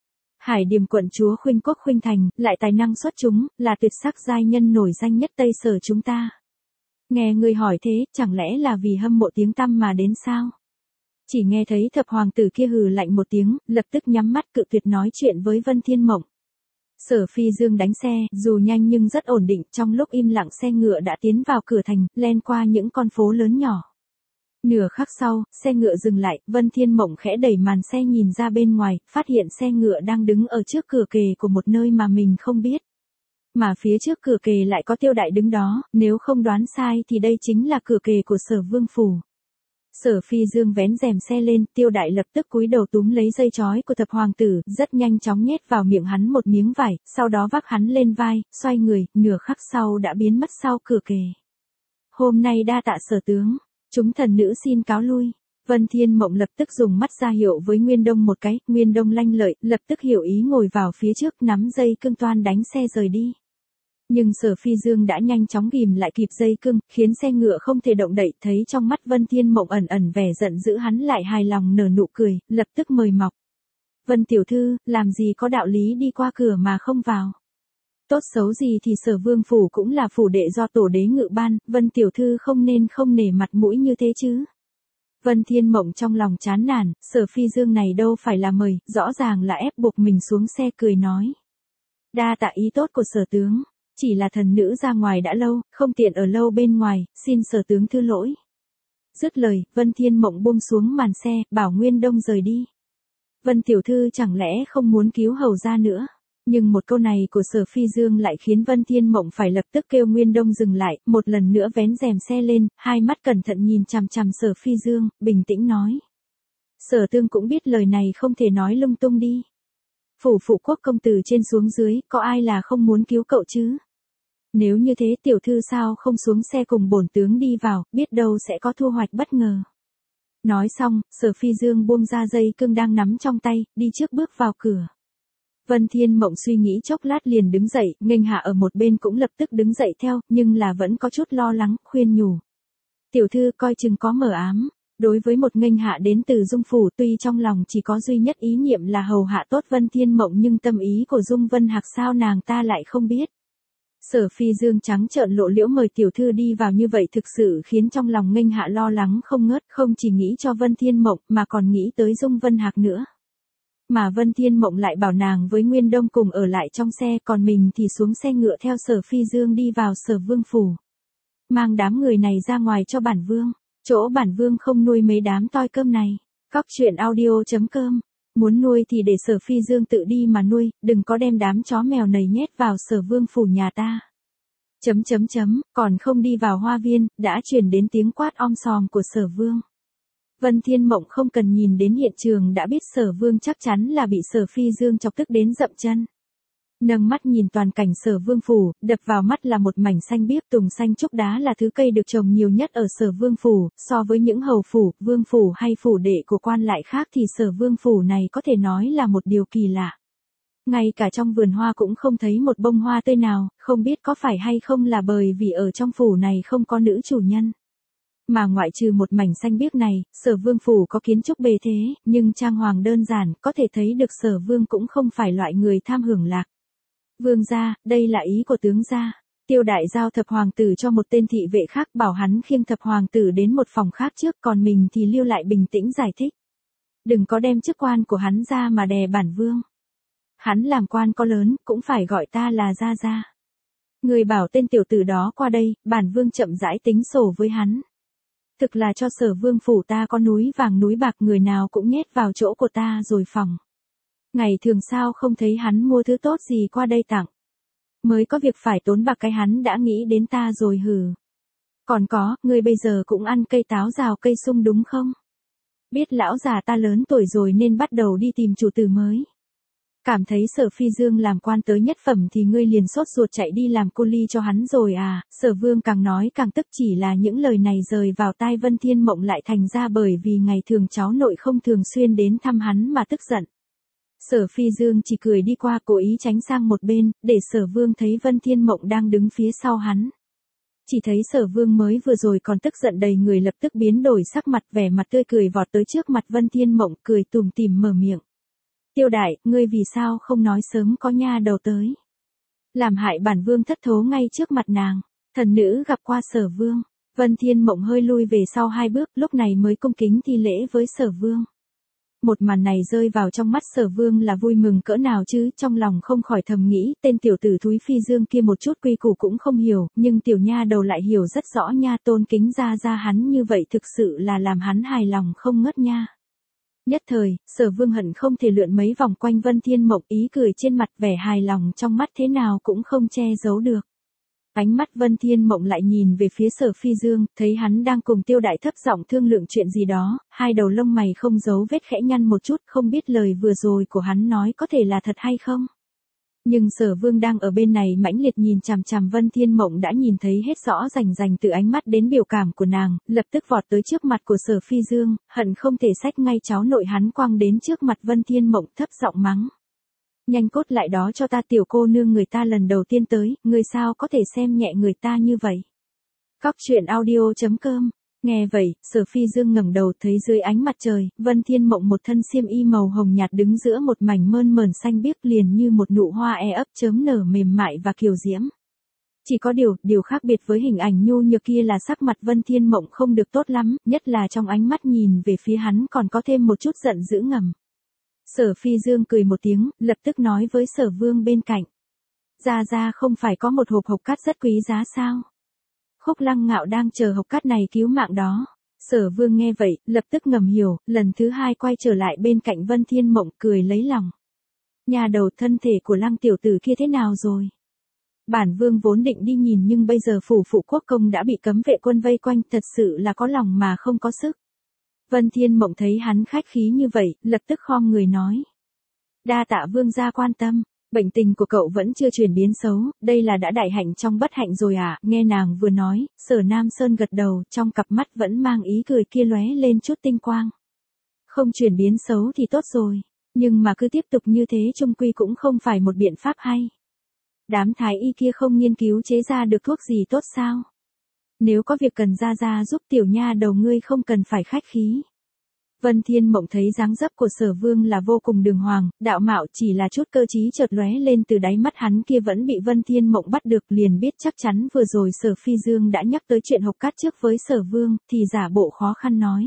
Hải Điềm quận chúa khuynh quốc khuynh thành, lại tài năng xuất chúng, là tuyệt sắc giai nhân nổi danh nhất Tây Sở chúng ta. Nghe người hỏi thế, chẳng lẽ là vì hâm mộ tiếng tăm mà đến sao? Chỉ nghe thấy thập hoàng tử kia hừ lạnh một tiếng, lập tức nhắm mắt cự tuyệt nói chuyện với Vân Thiên Mộng. Sở Phi Dương đánh xe, dù nhanh nhưng rất ổn định, trong lúc im lặng xe ngựa đã tiến vào cửa thành, len qua những con phố lớn nhỏ. Nửa khắc sau, xe ngựa dừng lại, Vân Thiên Mộng khẽ đẩy màn xe nhìn ra bên ngoài, phát hiện xe ngựa đang đứng ở trước cửa kề của một nơi mà mình không biết. Mà phía trước cửa kề lại có Tiêu Đại đứng đó, nếu không đoán sai thì đây chính là cửa kề của Sở Vương phủ. Sở Phi Dương vén rèm xe lên, Tiêu Đại lập tức cúi đầu túm lấy dây chói của thập hoàng tử, rất nhanh chóng nhét vào miệng hắn một miếng vải, sau đó vác hắn lên vai, xoay người, nửa khắc sau đã biến mất sau cửa kề. Hôm nay đa tạ sở tướng, chúng thần nữ xin cáo lui. Vân Thiên Mộng lập tức dùng mắt ra hiệu với Nguyên Đông một cái, Nguyên Đông lanh lợi, lập tức hiểu ý ngồi vào phía trước nắm dây cương toan đánh xe rời đi. Nhưng Sở Phi Dương đã nhanh chóng ghim lại kịp dây cương, khiến xe ngựa không thể động đậy, thấy trong mắt Vân Thiên Mộng ẩn ẩn vẻ giận dữ hắn lại hài lòng nở nụ cười, lập tức mời mọc. Vân tiểu thư, làm gì có đạo lý đi qua cửa mà không vào. Tốt xấu gì thì Sở Vương phủ cũng là phủ đệ do tổ đế ngự ban, Vân tiểu thư không nên không nể mặt mũi như thế chứ. Vân Thiên Mộng trong lòng chán nản, Sở Phi Dương này đâu phải là mời, rõ ràng là ép buộc mình xuống xe cười nói. Đa tạ ý tốt của sở tướng, chỉ là thần nữ ra ngoài đã lâu, không tiện ở lâu bên ngoài, xin sở tướng thứ lỗi. Dứt lời, Vân Thiên Mộng buông xuống màn xe, bảo Nguyên Đông rời đi. Vân tiểu thư chẳng lẽ không muốn cứu hầu ra nữa? Nhưng một câu này của Sở Phi Dương lại khiến Vân Thiên Mộng phải lập tức kêu Nguyên Đông dừng lại, một lần nữa vén rèm xe lên, hai mắt cẩn thận nhìn chằm chằm Sở Phi Dương, bình tĩnh nói. Sở tương cũng biết lời này không thể nói lung tung đi. Phủ phụ quốc công từ trên xuống dưới, có ai là không muốn cứu cậu chứ? Nếu như thế tiểu thư sao không xuống xe cùng bổn tướng đi vào, biết đâu sẽ có thu hoạch bất ngờ. Nói xong, Sở Phi Dương buông ra dây cương đang nắm trong tay, đi trước bước vào cửa. Vân Thiên Mộng suy nghĩ chốc lát liền đứng dậy, nghênh hạ ở một bên cũng lập tức đứng dậy theo, nhưng là vẫn có chút lo lắng, khuyên nhủ. Tiểu thư coi chừng có mờ ám, đối với một nghênh hạ đến từ Dung Phủ tuy trong lòng chỉ có duy nhất ý niệm là hầu hạ tốt Vân Thiên Mộng nhưng tâm ý của Dung Vân Hạc sao nàng ta lại không biết. Sở Phi Dương trắng trợn lộ liễu mời tiểu thư đi vào như vậy thực sự khiến trong lòng nghênh hạ lo lắng không ngớt, không chỉ nghĩ cho Vân Thiên Mộng mà còn nghĩ tới Dung Vân Hạc nữa. Mà Vân Thiên Mộng lại bảo nàng với Nguyên Đông cùng ở lại trong xe, còn mình thì xuống xe ngựa theo Sở Phi Dương đi vào Sở Vương phủ. Mang đám người này ra ngoài cho bản vương, chỗ bản vương không nuôi mấy đám toi cơm này. Cóc truyện audio chấm com. Muốn nuôi thì để Sở Phi Dương tự đi mà nuôi, đừng có đem đám chó mèo nầy nhét vào Sở Vương phủ nhà ta. Chấm chấm chấm, còn không đi vào hoa viên, đã truyền đến tiếng quát om sòm của Sở Vương. Vân Thiên Mộng không cần nhìn đến hiện trường đã biết Sở Vương chắc chắn là bị Sở Phi Dương chọc tức đến dậm chân. Nâng mắt nhìn toàn cảnh Sở Vương phủ, đập vào mắt là một mảnh xanh biếc, tùng xanh trúc đá là thứ cây được trồng nhiều nhất ở Sở Vương phủ, so với những hầu phủ, vương phủ hay phủ đệ của quan lại khác thì Sở Vương phủ này có thể nói là một điều kỳ lạ. Ngay cả trong vườn hoa cũng không thấy một bông hoa tươi nào, không biết có phải hay không là bởi vì ở trong phủ này không có nữ chủ nhân. Mà ngoại trừ một mảnh xanh biếc này, Sở Vương phủ có kiến trúc bề thế, nhưng trang hoàng đơn giản, có thể thấy được Sở Vương cũng không phải loại người tham hưởng lạc. Vương gia, đây là ý của tướng gia. Tiêu đại giao thập hoàng tử cho một tên thị vệ khác bảo hắn khiêng thập hoàng tử đến một phòng khác trước, còn mình thì lưu lại bình tĩnh giải thích. Đừng có đem chức quan của hắn ra mà đè bản vương. Hắn làm quan có lớn, cũng phải gọi ta là gia gia. Người bảo tên tiểu tử đó qua đây, bản vương chậm rãi tính sổ với hắn. Thực là cho Sở Vương phủ ta có núi vàng núi bạc, người nào cũng nhét vào chỗ của ta rồi phòng. Ngày thường sao không thấy hắn mua thứ tốt gì qua đây tặng. Mới có việc phải tốn bạc cái hắn đã nghĩ đến ta rồi hừ. Còn có, ngươi bây giờ cũng ăn cây táo rào cây sung đúng không? Biết lão già ta lớn tuổi rồi nên bắt đầu đi tìm chủ tử mới. Cảm thấy Sở Phi Dương làm quan tới nhất phẩm thì ngươi liền sốt ruột chạy đi làm cô ly cho hắn rồi à? Sở Vương càng nói càng tức, chỉ là những lời này rời vào tai Vân Thiên Mộng lại thành ra bởi vì ngày thường cháu nội không thường xuyên đến thăm hắn mà tức giận. Sở Phi Dương chỉ cười đi qua, cố ý tránh sang một bên, để Sở Vương thấy Vân Thiên Mộng đang đứng phía sau hắn. Chỉ thấy Sở Vương mới vừa rồi còn tức giận đầy người lập tức biến đổi sắc mặt, vẻ mặt tươi cười vọt tới trước mặt Vân Thiên Mộng, cười tủm tỉm mở miệng. Tiêu đại, ngươi vì sao không nói sớm có nha đầu tới. Làm hại bản vương thất thố ngay trước mặt nàng. Thần nữ gặp qua Sở Vương. Vân Thiên Mộng hơi lui về sau hai bước, lúc này mới cung kính thi lễ với Sở Vương. Một màn này rơi vào trong mắt Sở Vương là vui mừng cỡ nào chứ, trong lòng không khỏi thầm nghĩ, tên tiểu tử Thúy Phi Dương kia một chút quy củ cũng không hiểu, nhưng tiểu nha đầu lại hiểu rất rõ nha, tôn kính ra ra hắn như vậy thực sự là làm hắn hài lòng không ngớt nha. Nhất thời, Sở Vương hận không thể lượn mấy vòng quanh Vân Thiên Mộng, ý cười trên mặt, vẻ hài lòng trong mắt thế nào cũng không che giấu được. Ánh mắt Vân Thiên Mộng lại nhìn về phía Sở Phi Dương, thấy hắn đang cùng Tiêu đại thấp giọng thương lượng chuyện gì đó, hai đầu lông mày không giấu vết khẽ nhăn một chút, không biết lời vừa rồi của hắn nói có thể là thật hay không. Nhưng Sở Vương đang ở bên này mãnh liệt nhìn chằm chằm Vân Thiên Mộng đã nhìn thấy hết rõ rành rành từ ánh mắt đến biểu cảm của nàng, lập tức vọt tới trước mặt của Sở Phi Dương, hận không thể xách ngay cháu nội hắn quăng đến trước mặt Vân Thiên Mộng thấp giọng mắng. Nhanh cốt lại đó cho ta, tiểu cô nương người ta lần đầu tiên tới, người sao có thể xem nhẹ người ta như vậy. Cóc truyện audio chấm com. Nghe vậy, Sở Phi Dương ngẩng đầu thấy dưới ánh mặt trời, Vân Thiên Mộng một thân xiêm y màu hồng nhạt đứng giữa một mảnh mơn mởn xanh biếc liền như một nụ hoa e ấp chớm nở mềm mại và kiều diễm. Chỉ có điều, điều khác biệt với hình ảnh nhu nhược kia là sắc mặt Vân Thiên Mộng không được tốt lắm, nhất là trong ánh mắt nhìn về phía hắn còn có thêm một chút giận dữ ngầm. Sở Phi Dương cười một tiếng, lập tức nói với Sở Vương bên cạnh. Gia Gia không phải có một hộp hộc cát rất quý giá sao? Khúc Lăng Ngạo đang chờ hộc cát này cứu mạng đó. Sở Vương nghe vậy, lập tức ngầm hiểu, lần thứ hai quay trở lại bên cạnh Vân Thiên Mộng cười lấy lòng. Nhà đầu, thân thể của Lăng tiểu tử kia thế nào rồi? Bản Vương vốn định đi nhìn nhưng bây giờ phủ phụ quốc công đã bị cấm vệ quân vây quanh, thật sự là có lòng mà không có sức. Vân Thiên Mộng thấy hắn khách khí như vậy, lập tức khom người nói. Đa tạ Vương gia quan tâm. Bệnh tình của cậu vẫn chưa chuyển biến xấu, đây là đã đại hạnh trong bất hạnh rồi à, nghe nàng vừa nói, Sở Nam Sơn gật đầu, trong cặp mắt vẫn mang ý cười kia lóe lên chút tinh quang. Không chuyển biến xấu thì tốt rồi, nhưng mà cứ tiếp tục như thế chung quy cũng không phải một biện pháp hay. Đám thái y kia không nghiên cứu chế ra được thuốc gì tốt sao? Nếu có việc cần Gia Gia giúp tiểu nha đầu ngươi không cần phải khách khí. Vân Thiên Mộng thấy dáng dấp của Sở Vương là vô cùng đường hoàng, đạo mạo, chỉ là chút cơ trí chợt lóe lên từ đáy mắt hắn kia vẫn bị Vân Thiên Mộng bắt được, liền biết chắc chắn vừa rồi Sở Phi Dương đã nhắc tới chuyện hộc cát trước với Sở Vương, thì giả bộ khó khăn nói.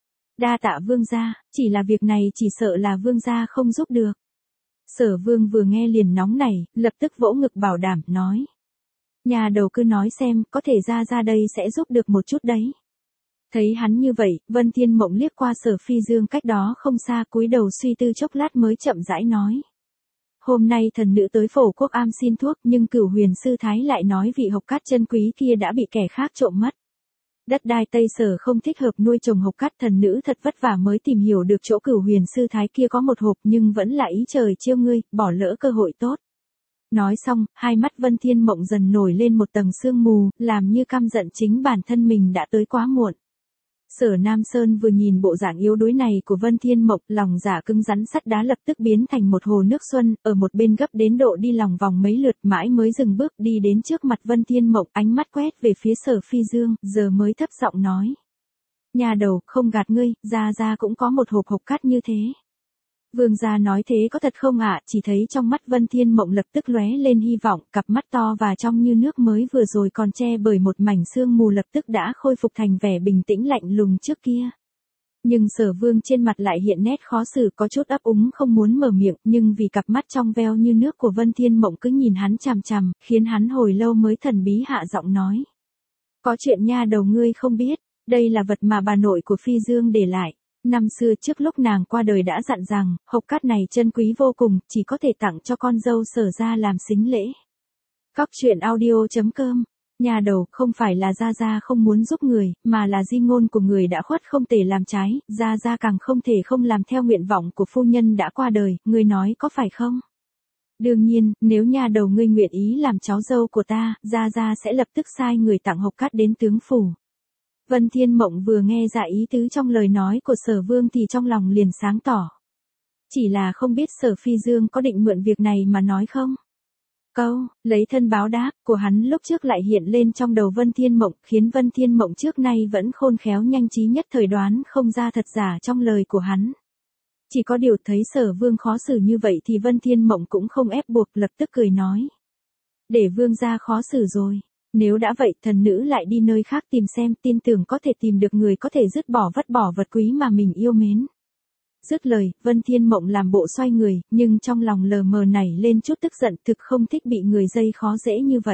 Đa tạ Vương gia, chỉ là việc này chỉ sợ là Vương gia không giúp được. Sở Vương vừa nghe liền nóng nảy, lập tức vỗ ngực bảo đảm, nói. Nhà đầu cứ nói xem, có thể ra ra đây sẽ giúp được một chút đấy. Thấy hắn như vậy, Vân Thiên Mộng liếc qua Sở Phi Dương cách đó không xa, cúi đầu suy tư chốc lát mới chậm rãi nói. Hôm nay thần nữ tới Phổ Quốc Am xin thuốc, nhưng Cửu Huyền Sư Thái lại nói vị hộc cát chân quý kia đã bị kẻ khác trộm mất. Đất đai Tây Sở không thích hợp nuôi trồng hộc cát, thần nữ thật vất vả mới tìm hiểu được chỗ Cửu Huyền Sư Thái kia có một hộp, nhưng vẫn là ý trời chiêu ngươi, bỏ lỡ cơ hội tốt. Nói xong, hai mắt Vân Thiên Mộng dần nổi lên một tầng sương mù, làm như căm giận chính bản thân mình đã tới quá muộn. Sở Nam Sơn vừa nhìn bộ dạng yếu đuối này của Vân Thiên Mộng, lòng giả cứng rắn sắt đá lập tức biến thành một hồ nước xuân, ở một bên gấp đến độ đi lòng vòng mấy lượt mãi mới dừng bước đi đến trước mặt Vân Thiên Mộng, ánh mắt quét về phía Sở Phi Dương, giờ mới thấp giọng nói. Nhà đầu, không gạt ngươi, Gia Gia cũng có một hộp hộc cát như thế. Vương gia nói thế có thật không ạ? Chỉ thấy trong mắt Vân Thiên Mộng lập tức lóe lên hy vọng, cặp mắt to và trong như nước mới vừa rồi còn che bởi một mảnh sương mù lập tức đã khôi phục thành vẻ bình tĩnh lạnh lùng trước kia. Nhưng Sở Vương trên mặt lại hiện nét khó xử, có chút ấp úng không muốn mở miệng, nhưng vì cặp mắt trong veo như nước của Vân Thiên Mộng cứ nhìn hắn chằm chằm, khiến hắn hồi lâu mới thần bí hạ giọng nói. Có chuyện nha đầu ngươi không biết, đây là vật mà bà nội của Phi Dương để lại. Năm xưa trước lúc nàng qua đời đã dặn rằng, hộc cát này chân quý vô cùng, chỉ có thể tặng cho con dâu Sở gia làm sính lễ. Cóc truyện audio chấm com. Nhà đầu, không phải là Gia Gia không muốn giúp người, mà là di ngôn của người đã khuất không thể làm trái, Gia Gia càng không thể không làm theo nguyện vọng của phu nhân đã qua đời, ngươi nói có phải không? Đương nhiên, nếu nhà đầu ngươi nguyện ý làm cháu dâu của ta, Gia Gia sẽ lập tức sai người tặng hộc cát đến tướng phủ. Vân Thiên Mộng vừa nghe ra ý tứ trong lời nói của Sở Vương thì trong lòng liền sáng tỏ. Chỉ là không biết Sở Phi Dương có định mượn việc này mà nói không? Câu, lấy thân báo đáp, của hắn lúc trước lại hiện lên trong đầu Vân Thiên Mộng, khiến Vân Thiên Mộng trước nay vẫn khôn khéo nhanh trí nhất thời đoán không ra thật giả trong lời của hắn. Chỉ có điều thấy Sở Vương khó xử như vậy thì Vân Thiên Mộng cũng không ép buộc, lập tức cười nói. Để Vương gia khó xử rồi. Nếu đã vậy, thần nữ lại đi nơi khác tìm xem, tin tưởng có thể tìm được người có thể dứt bỏ vất bỏ vật quý mà mình yêu mến. Dứt lời, Vân Thiên Mộng làm bộ xoay người, nhưng trong lòng lờ mờ nảy lên chút tức giận, thực không thích bị người dây khó dễ như vậy.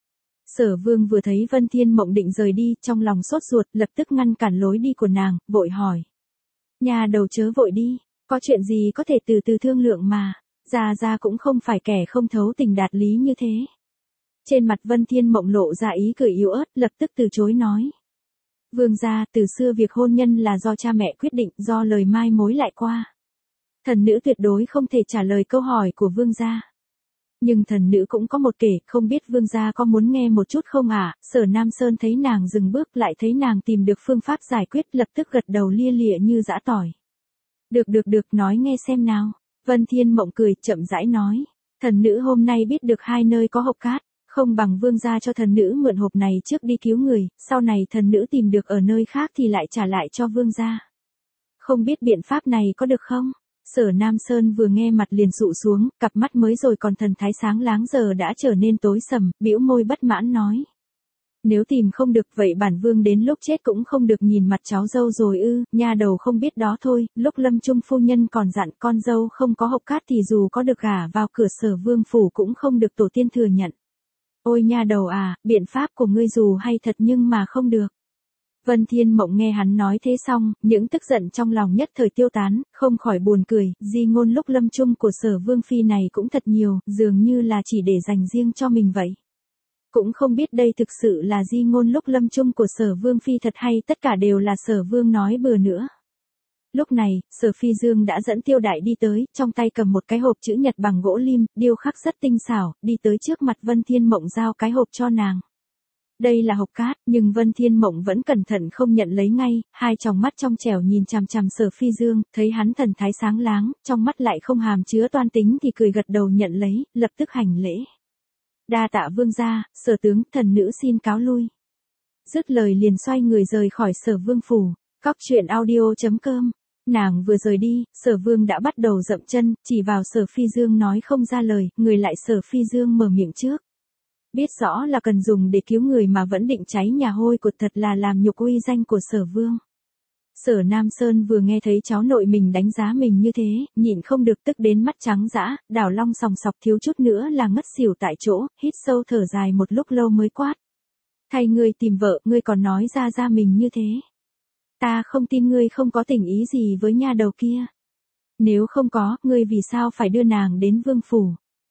Sở Vương vừa thấy Vân Thiên Mộng định rời đi, trong lòng sốt ruột, lập tức ngăn cản lối đi của nàng, vội hỏi. Nhà đầu chớ vội đi, có chuyện gì có thể từ từ thương lượng mà, Gia Gia cũng không phải kẻ không thấu tình đạt lý như thế. Trên mặt Vân Thiên Mộng lộ ra ý cười yếu ớt, lập tức từ chối nói. Vương gia, từ xưa việc hôn nhân là do cha mẹ quyết định, do lời mai mối lại qua. Thần nữ tuyệt đối không thể trả lời câu hỏi của vương gia. Nhưng thần nữ cũng có một kể, không biết vương gia có muốn nghe một chút không ạ? À? Sở Nam Sơn thấy nàng dừng bước lại thấy nàng tìm được phương pháp giải quyết lập tức gật đầu lia lịa như giã tỏi. Được được được, nói nghe xem nào. Vân Thiên Mộng cười, chậm rãi nói. Thần nữ hôm nay biết được hai nơi có hộp cát, không bằng vương gia cho thần nữ mượn hộp này trước đi cứu người, sau này thần nữ tìm được ở nơi khác thì lại trả lại cho vương gia. Không biết biện pháp này có được không? Sở Nam Sơn vừa nghe mặt liền dụ xuống, cặp mắt mới rồi còn thần thái sáng láng giờ đã trở nên tối sầm, bĩu môi bất mãn nói. Nếu tìm không được vậy bản vương đến lúc chết cũng không được nhìn mặt cháu dâu rồi ư, nha đầu không biết đó thôi, lúc Lâm Trung phu nhân còn dặn con dâu không có hộp cát thì dù có được gả vào cửa Sở vương phủ cũng không được tổ tiên thừa nhận. Ôi nha đầu à, biện pháp của ngươi dù hay thật nhưng mà không được. Vân Thiên Mộng nghe hắn nói thế xong, những tức giận trong lòng nhất thời tiêu tán, không khỏi buồn cười, di ngôn lúc lâm chung của Sở vương phi này cũng thật nhiều, dường như là chỉ để dành riêng cho mình vậy. Cũng không biết đây thực sự là di ngôn lúc lâm chung của Sở vương phi thật hay tất cả đều là Sở vương nói bừa nữa. Lúc này, Sở Phi Dương đã dẫn Tiêu Đại đi tới, trong tay cầm một cái hộp chữ nhật bằng gỗ lim, điêu khắc rất tinh xảo, đi tới trước mặt Vân Thiên Mộng giao cái hộp cho nàng. Đây là hộp cát, nhưng Vân Thiên Mộng vẫn cẩn thận không nhận lấy ngay, hai tròng mắt trong trẻo nhìn chằm chằm Sở Phi Dương, thấy hắn thần thái sáng láng, trong mắt lại không hàm chứa toan tính thì cười gật đầu nhận lấy, lập tức hành lễ. Đa tạ vương gia, Sở tướng, thần nữ xin cáo lui. Dứt lời liền xoay người rời khỏi Sở vương phủ. Cóc truyện audio chấm com. Nàng vừa rời đi, Sở vương đã bắt đầu dậm chân, chỉ vào Sở Phi Dương nói không ra lời, người lại Sở Phi Dương mở miệng trước. Biết rõ là cần dùng để cứu người mà vẫn định cháy nhà hôi cột thật là làm nhục uy danh của Sở vương. Sở Nam Sơn vừa nghe thấy cháu nội mình đánh giá mình như thế, nhịn không được tức đến mắt trắng dã, đảo long sòng sọc thiếu chút nữa là ngất xỉu tại chỗ, hít sâu thở dài một lúc lâu mới quát. Thay ngươi tìm vợ, ngươi còn nói ra ra mình như thế. Ta không tin ngươi không có tình ý gì với nha đầu kia. Nếu không có, ngươi vì sao phải đưa nàng đến vương phủ?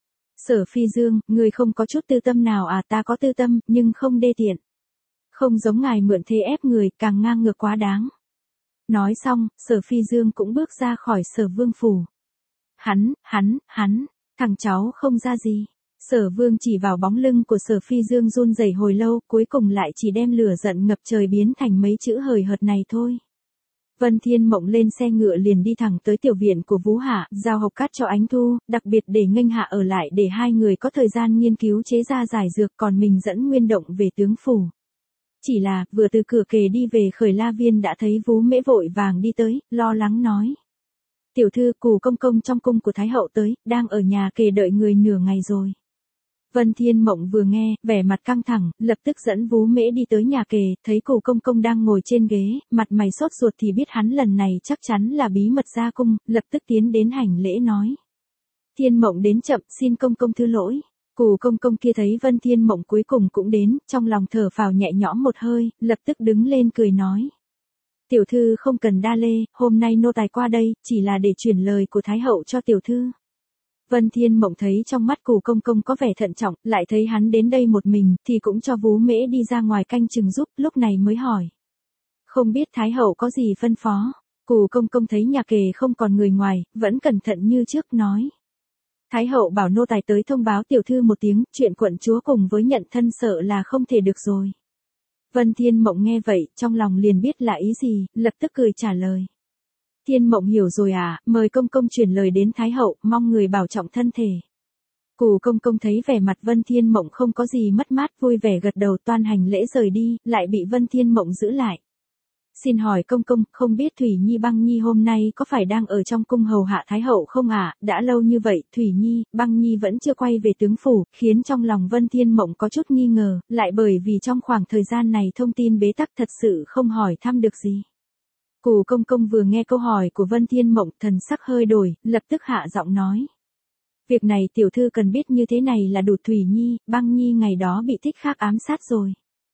Sở Phi Dương, ngươi không có chút tư tâm nào à? Ta có tư tâm, nhưng không đê tiện. Không giống ngài mượn thế ép người, càng ngang ngược quá đáng. Nói xong, Sở Phi Dương cũng bước ra khỏi Sở vương phủ. Hắn, hắn, hắn, thằng cháu không ra gì. Sở vương chỉ vào bóng lưng của Sở Phi Dương run rẩy hồi lâu, cuối cùng lại chỉ đem lửa giận ngập trời biến thành mấy chữ hời hợt này thôi. Vân Thiên Mộng lên xe ngựa liền đi thẳng tới tiểu viện của Vũ Hạ, giao hộp cát cho Ánh Thu, đặc biệt để nghênh Hạ ở lại để hai người có thời gian nghiên cứu chế ra giải dược, còn mình dẫn Nguyên Động về tướng phủ. Chỉ là, vừa từ cửa kề đi về Khởi La Viên đã thấy Vú Mễ vội vàng đi tới, lo lắng nói. Tiểu thư, Cù công công trong cung của Thái hậu tới, đang ở nhà kề đợi người nửa ngày rồi. Vân Thiên Mộng vừa nghe, vẻ mặt căng thẳng, lập tức dẫn Vú Mễ đi tới nhà kề, thấy Cù công công đang ngồi trên ghế, mặt mày sốt ruột thì biết hắn lần này chắc chắn là bí mật ra cung, lập tức tiến đến hành lễ nói. Thiên Mộng đến chậm, xin công công thứ lỗi. Cù công công kia thấy Vân Thiên Mộng cuối cùng cũng đến, trong lòng thở phào nhẹ nhõm một hơi, lập tức đứng lên cười nói. Tiểu thư không cần đa lê, hôm nay nô tài qua đây, chỉ là để chuyển lời của Thái hậu cho tiểu thư. Vân Thiên Mộng thấy trong mắt Cù công công có vẻ thận trọng, lại thấy hắn đến đây một mình, thì cũng cho Vú Mễ đi ra ngoài canh chừng giúp, lúc này mới hỏi. Không biết Thái hậu có gì phân phó? Cù công công thấy nhà kề không còn người ngoài, vẫn cẩn thận như trước nói. Thái hậu bảo nô tài tới thông báo tiểu thư một tiếng, chuyện quận chúa cùng với nhận thân sợ là không thể được rồi. Vân Thiên Mộng nghe vậy, trong lòng liền biết là ý gì, lập tức cười trả lời. Thiên Mộng hiểu rồi à, mời công công truyền lời đến Thái hậu, mong người bảo trọng thân thể. Cù công công thấy vẻ mặt Vân Thiên Mộng không có gì mất mát, vui vẻ gật đầu toan hành lễ rời đi, lại bị Vân Thiên Mộng giữ lại. Xin hỏi công công, không biết Thủy Nhi Băng Nhi hôm nay có phải đang ở trong cung hầu hạ Thái hậu không ạ? À? Đã lâu như vậy, Thủy Nhi, Băng Nhi vẫn chưa quay về tướng phủ, khiến trong lòng Vân Thiên Mộng có chút nghi ngờ, lại bởi vì trong khoảng thời gian này thông tin bế tắc thật sự không hỏi thăm được gì. Cù công công vừa nghe câu hỏi của Vân Thiên Mộng, thần sắc hơi đổi, lập tức hạ giọng nói. Việc này tiểu thư cần biết như thế này là đủ. Thủy Nhi, Băng Nhi ngày đó bị thích khác ám sát rồi.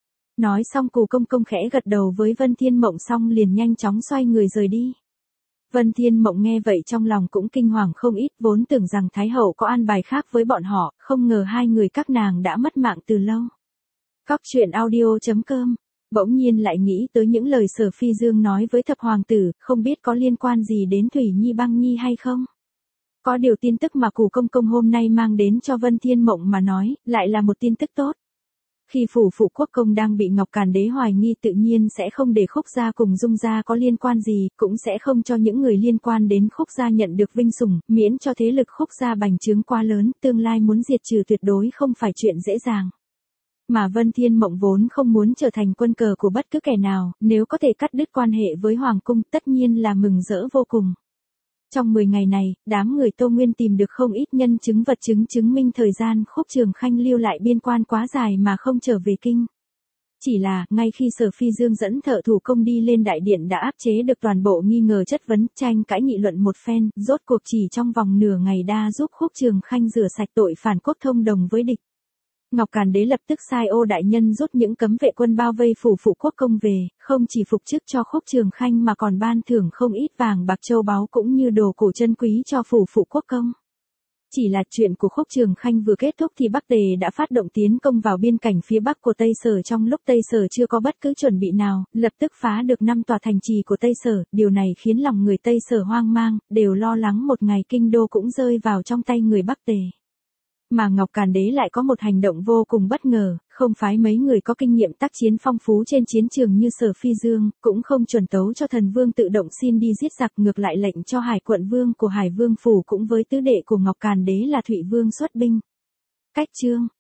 Nói xong Cù công công khẽ gật đầu với Vân Thiên Mộng xong liền nhanh chóng xoay người rời đi. Vân Thiên Mộng nghe vậy trong lòng cũng kinh hoàng không ít, vốn tưởng rằng Thái hậu có an bài khác với bọn họ, không ngờ hai người các nàng đã mất mạng từ lâu. Cóc truyện audio chấm com. Bỗng nhiên lại nghĩ tới những lời Sở Phi Dương nói với thập hoàng tử, không biết có liên quan gì đến Thủy Nhi Băng Nhi hay không? Có điều tin tức mà Cù Công Công hôm nay mang đến cho Vân Thiên Mộng mà nói, lại là một tin tức tốt. Khi phủ phụ quốc công đang bị Ngọc Càn Đế hoài nghi tự nhiên sẽ không để Khúc gia cùng Dung gia có liên quan gì, cũng sẽ không cho những người liên quan đến Khúc gia nhận được vinh sủng, miễn cho thế lực Khúc gia bành trướng quá lớn, tương lai muốn diệt trừ tuyệt đối không phải chuyện dễ dàng. Mà Vân Thiên Mộng vốn không muốn trở thành quân cờ của bất cứ kẻ nào, nếu có thể cắt đứt quan hệ với Hoàng cung tất nhiên là mừng rỡ vô cùng. Trong mười ngày này, đám người Tô Nguyên tìm được không ít nhân chứng vật chứng chứng minh thời gian Khúc Trường Khanh lưu lại biên quan quá dài mà không trở về kinh. Chỉ là, ngay khi Sở Phi Dương dẫn thợ thủ công đi lên đại điện đã áp chế được toàn bộ nghi ngờ chất vấn, tranh cãi nghị luận một phen, rốt cuộc chỉ trong vòng nửa ngày đa giúp Khúc Trường Khanh rửa sạch tội phản quốc thông đồng với địch. Ngọc Càn Đế lập tức sai Ô đại nhân rút những cấm vệ quân bao vây phủ phụ quốc công về, không chỉ phục chức cho Khúc Trường Khanh mà còn ban thưởng không ít vàng bạc châu báu cũng như đồ cổ chân quý cho phủ phụ quốc công. Chỉ là chuyện của Khúc Trường Khanh vừa kết thúc thì Bắc Tề đã phát động tiến công vào biên cảnh phía bắc của Tây Sở trong lúc Tây Sở chưa có bất cứ chuẩn bị nào, lập tức phá được năm tòa thành trì của Tây Sở, điều này khiến lòng người Tây Sở hoang mang, đều lo lắng một ngày kinh đô cũng rơi vào trong tay người Bắc Tề. Mà Ngọc Càn Đế lại có một hành động vô cùng bất ngờ, không phái mấy người có kinh nghiệm tác chiến phong phú trên chiến trường như Sở Phi Dương, cũng không chuẩn tấu cho thần vương tự động xin đi giết giặc, ngược lại lệnh cho Hải quận vương của Hải Vương phủ cũng với tứ đệ của Ngọc Càn Đế là Thụy Vương xuất binh. Cách chương